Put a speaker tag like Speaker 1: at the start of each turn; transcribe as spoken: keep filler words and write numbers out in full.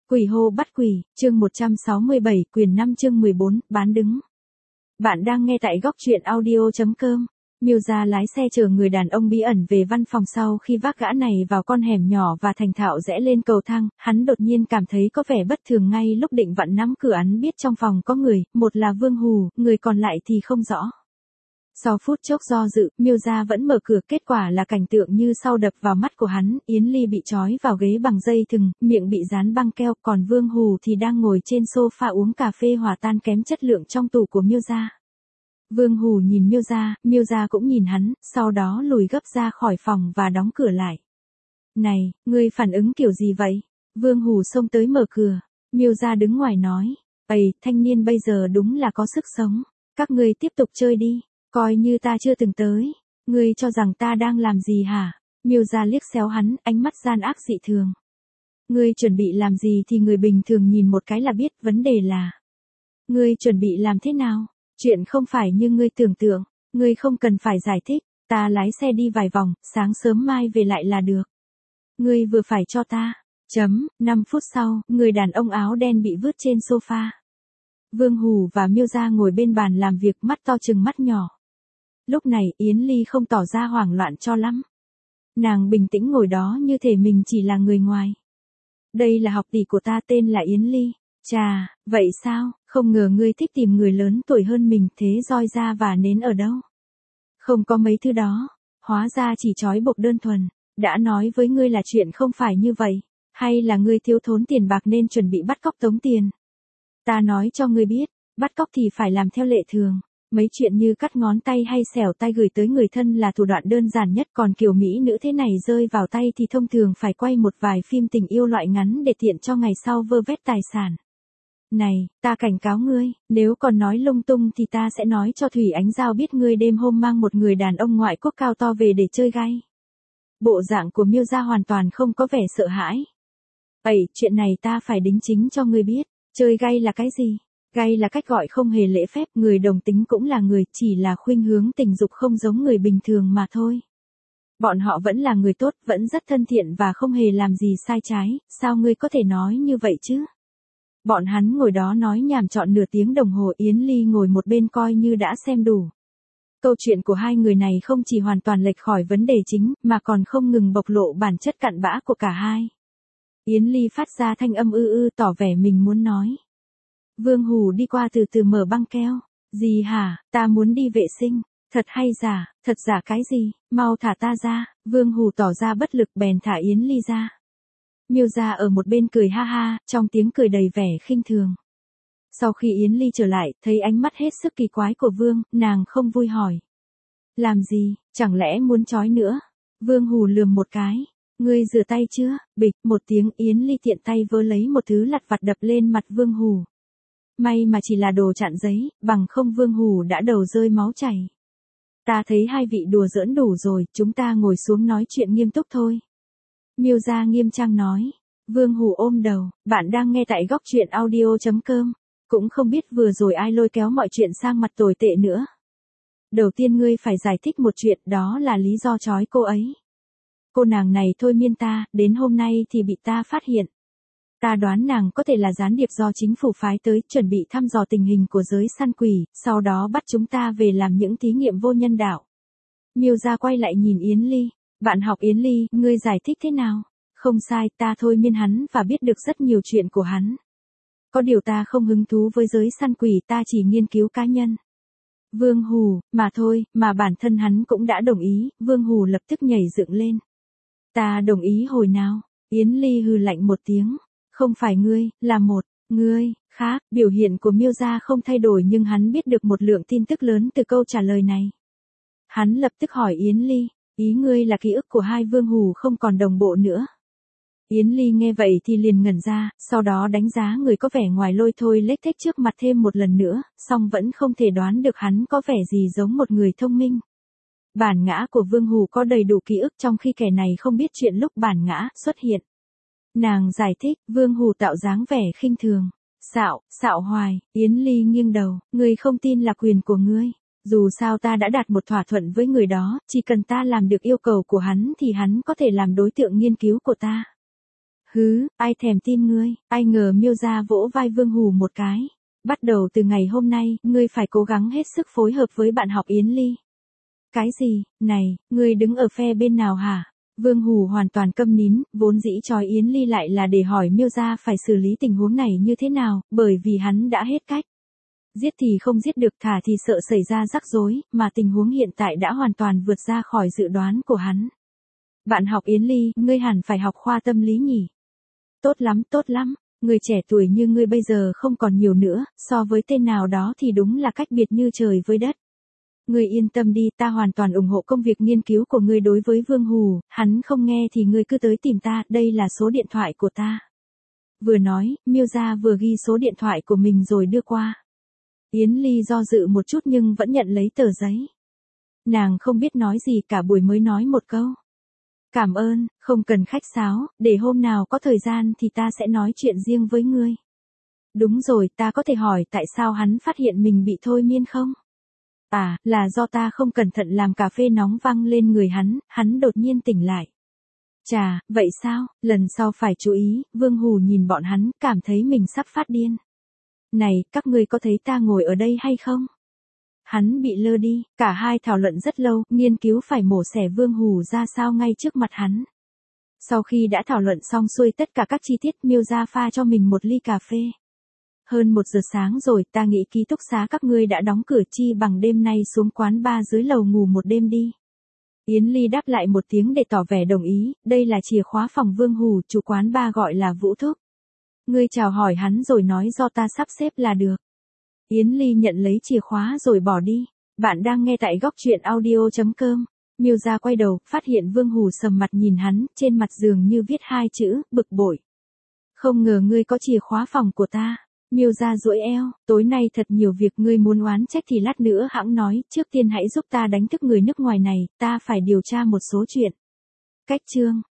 Speaker 1: Quỷ hô bắt quỷ, chương một trăm sáu mươi bảy, quyền năm chương mười bốn, bán đứng. Bạn đang nghe tại góc truyện audio chấm com. Miêu Gia lái xe chở người đàn ông bí ẩn về văn phòng sau khi vác gã này vào con hẻm nhỏ và thành thạo rẽ lên cầu thang, hắn đột nhiên cảm thấy có vẻ bất thường ngay lúc định vặn nắm cửa hắn biết trong phòng có người, một là Vương Hù, người còn lại thì không rõ. Sau phút chốc do dự, Miêu Gia vẫn mở cửa, kết quả là cảnh tượng như sau đập vào mắt của hắn, Yến Ly bị trói vào ghế bằng dây thừng, miệng bị dán băng keo, còn Vương Hù thì đang ngồi trên sofa uống cà phê hòa tan kém chất lượng trong tủ của Miêu Gia. Vương Hù nhìn Miêu Gia, Miêu Gia cũng nhìn hắn, sau đó lùi gấp ra khỏi phòng và đóng cửa lại. Này, ngươi phản ứng kiểu gì vậy? Vương Hù xông tới mở cửa, Miêu Gia đứng ngoài nói, ầy, thanh niên bây giờ đúng là có sức sống, các ngươi tiếp tục chơi đi. Coi như ta chưa từng tới, ngươi cho rằng ta đang làm gì hả? Miêu Gia liếc xéo hắn, ánh mắt gian ác dị thường. Ngươi chuẩn bị làm gì thì người bình thường nhìn một cái là biết, vấn đề là ngươi chuẩn bị làm thế nào? Chuyện không phải như ngươi tưởng tượng, ngươi không cần phải giải thích, ta lái xe đi vài vòng, sáng sớm mai về lại là được. Ngươi vừa phải cho ta. Chấm, năm phút sau, người đàn ông áo đen bị vứt trên sofa. Vương Hù và Miêu Gia ngồi bên bàn làm việc, mắt to chừng mắt nhỏ. Lúc này Yến Ly không tỏ ra hoảng loạn cho lắm. Nàng bình tĩnh ngồi đó như thể mình chỉ là người ngoài. Đây là học tỷ của ta, tên là Yến Ly. Chà, vậy sao, không ngờ ngươi thích tìm người lớn tuổi hơn mình, thế roi da và nến ở đâu? Không có mấy thứ đó, hóa ra chỉ trói buộc đơn thuần. Đã nói với ngươi là chuyện không phải như vậy, hay là ngươi thiếu thốn tiền bạc nên chuẩn bị bắt cóc tống tiền? Ta nói cho ngươi biết, bắt cóc thì phải làm theo lệ thường. Mấy chuyện như cắt ngón tay hay xẻo tay gửi tới người thân là thủ đoạn đơn giản nhất, còn kiểu mỹ nữ thế này rơi vào tay thì thông thường phải quay một vài phim tình yêu loại ngắn để tiện cho ngày sau vơ vét tài sản. Này, ta cảnh cáo ngươi, nếu còn nói lung tung thì ta sẽ nói cho Thủy Ánh Giao biết ngươi đêm hôm mang một người đàn ông ngoại quốc cao to về để chơi gay. Bộ dạng của Miêu Gia hoàn toàn không có vẻ sợ hãi. Ây, chuyện này ta phải đính chính cho ngươi biết, chơi gay là cái gì? Gay là cách gọi không hề lễ phép, người đồng tính cũng là người, chỉ là khuynh hướng tình dục không giống người bình thường mà thôi. Bọn họ vẫn là người tốt, vẫn rất thân thiện và không hề làm gì sai trái, sao ngươi có thể nói như vậy chứ? Bọn hắn ngồi đó nói nhảm trọn nửa tiếng đồng hồ, Yến Ly ngồi một bên coi như đã xem đủ. Câu chuyện của hai người này không chỉ hoàn toàn lệch khỏi vấn đề chính, mà còn không ngừng bộc lộ bản chất cặn bã của cả hai. Yến Ly phát ra thanh âm ư ư tỏ vẻ mình muốn nói. Vương Hù đi qua từ từ mở băng keo. Gì hả, ta muốn đi vệ sinh. Thật hay giả, thật giả cái gì, mau thả ta ra. Vương Hù tỏ ra bất lực bèn thả Yến Ly ra. Miêu Gia ở một bên cười ha ha, trong tiếng cười đầy vẻ khinh thường. Sau khi Yến Ly trở lại, thấy ánh mắt hết sức kỳ quái của Vương, nàng không vui hỏi. Làm gì, chẳng lẽ muốn trói nữa? Vương Hù lườm một cái. Ngươi rửa tay chưa? Bịch, một tiếng, Yến Ly tiện tay vơ lấy một thứ lặt vặt đập lên mặt Vương Hù. May mà chỉ là đồ chặn giấy, bằng không Vương Hù đã đầu rơi máu chảy. Ta thấy hai vị đùa giỡn đủ rồi, chúng ta ngồi xuống nói chuyện nghiêm túc thôi. Miêu Gia nghiêm trang nói. Vương Hù ôm đầu, bạn đang nghe tại góc truyện audio chấm com. Cũng không biết vừa rồi ai lôi kéo mọi chuyện sang mặt tồi tệ nữa. Đầu tiên ngươi phải giải thích một chuyện, đó là lý do trói cô ấy. Cô nàng này thôi miên ta, đến hôm nay thì bị ta phát hiện. Ta đoán nàng có thể là gián điệp do chính phủ phái tới, chuẩn bị thăm dò tình hình của giới săn quỷ, sau đó bắt chúng ta về làm những thí nghiệm vô nhân đạo. Miêu Gia quay lại nhìn Yến Ly. Bạn học Yến Ly, ngươi giải thích thế nào? Không sai, ta thôi miên hắn và biết được rất nhiều chuyện của hắn. Có điều ta không hứng thú với giới săn quỷ, ta chỉ nghiên cứu cá nhân. Vương Hù, mà thôi, mà bản thân hắn cũng đã đồng ý. Vương Hù lập tức nhảy dựng lên. Ta đồng ý hồi nào? Yến Ly hừ lạnh một tiếng. Không phải ngươi, là một, ngươi, khác. Biểu hiện của Miêu Gia không thay đổi nhưng hắn biết được một lượng tin tức lớn từ câu trả lời này. Hắn lập tức hỏi Yến Ly, ý ngươi là ký ức của hai Vương Hù không còn đồng bộ nữa. Yến Ly nghe vậy thì liền ngẩn ra, sau đó đánh giá người có vẻ ngoài lôi thôi lếch thếch trước mặt thêm một lần nữa, song vẫn không thể đoán được hắn có vẻ gì giống một người thông minh. Bản ngã của Vương Hù có đầy đủ ký ức trong khi kẻ này không biết chuyện lúc bản ngã xuất hiện. Nàng giải thích, Vương Hù tạo dáng vẻ khinh thường. Xạo, xạo hoài, Yến Ly nghiêng đầu, ngươi không tin là quyền của ngươi. Dù sao ta đã đạt một thỏa thuận với người đó, chỉ cần ta làm được yêu cầu của hắn thì hắn có thể làm đối tượng nghiên cứu của ta. Hứ, ai thèm tin ngươi, ai ngờ Miêu gia vỗ vai Vương Hù một cái. Bắt đầu từ ngày hôm nay, ngươi phải cố gắng hết sức phối hợp với bạn học Yến Ly. Cái gì, này, ngươi đứng ở phe bên nào hả? Vương Hù hoàn toàn câm nín, vốn dĩ chói Yến Ly lại là để hỏi Miêu gia phải xử lý tình huống này như thế nào, bởi vì hắn đã hết cách. Giết thì không giết được, thả thì sợ xảy ra rắc rối, mà tình huống hiện tại đã hoàn toàn vượt ra khỏi dự đoán của hắn. Bạn học Yến Ly, ngươi hẳn phải học khoa tâm lý nhỉ? Tốt lắm, tốt lắm, người trẻ tuổi như ngươi bây giờ không còn nhiều nữa, so với tên nào đó thì đúng là cách biệt như trời với đất. Ngươi yên tâm đi, ta hoàn toàn ủng hộ công việc nghiên cứu của ngươi đối với Vương Hù, hắn không nghe thì ngươi cứ tới tìm ta, đây là số điện thoại của ta. Vừa nói, Miêu gia vừa ghi số điện thoại của mình rồi đưa qua. Yến Ly do dự một chút nhưng vẫn nhận lấy tờ giấy. Nàng không biết nói gì cả buổi mới nói một câu. Cảm ơn, không cần khách sáo, để hôm nào có thời gian thì ta sẽ nói chuyện riêng với ngươi. Đúng rồi, ta có thể hỏi tại sao hắn phát hiện mình bị thôi miên không? À, là do ta không cẩn thận làm cà phê nóng văng lên người hắn, hắn đột nhiên tỉnh lại. Chà, vậy sao, lần sau phải chú ý, Vương Hù nhìn bọn hắn, cảm thấy mình sắp phát điên. Này, các ngươi có thấy ta ngồi ở đây hay không? Hắn bị lơ đi, cả hai thảo luận rất lâu, nghiên cứu phải mổ xẻ Vương Hù ra sao ngay trước mặt hắn. Sau khi đã thảo luận xong xuôi tất cả các chi tiết, Miêu gia pha cho mình một ly cà phê. Hơn một giờ sáng rồi, ta nghĩ ký túc xá các ngươi đã đóng cửa, chi bằng đêm nay xuống quán bar dưới lầu ngủ một đêm đi. Yến Ly đáp lại một tiếng để tỏ vẻ đồng ý, đây là chìa khóa phòng Vương Hù, chủ quán bar gọi là Vũ Thúc. Ngươi chào hỏi hắn rồi nói do ta sắp xếp là được. Yến Ly nhận lấy chìa khóa rồi bỏ đi. Bạn đang nghe tại góc truyện audio chấm com. Miêu gia quay đầu, phát hiện Vương Hù sầm mặt nhìn hắn, trên mặt dường như viết hai chữ, bực bội. Không ngờ ngươi có chìa khóa phòng của ta. Miêu gia duỗi eo, tối nay thật nhiều việc, ngươi muốn oán trách thì lát nữa hãng nói, trước tiên hãy giúp ta đánh thức người nước ngoài này, ta phải điều tra một số chuyện. Cách chương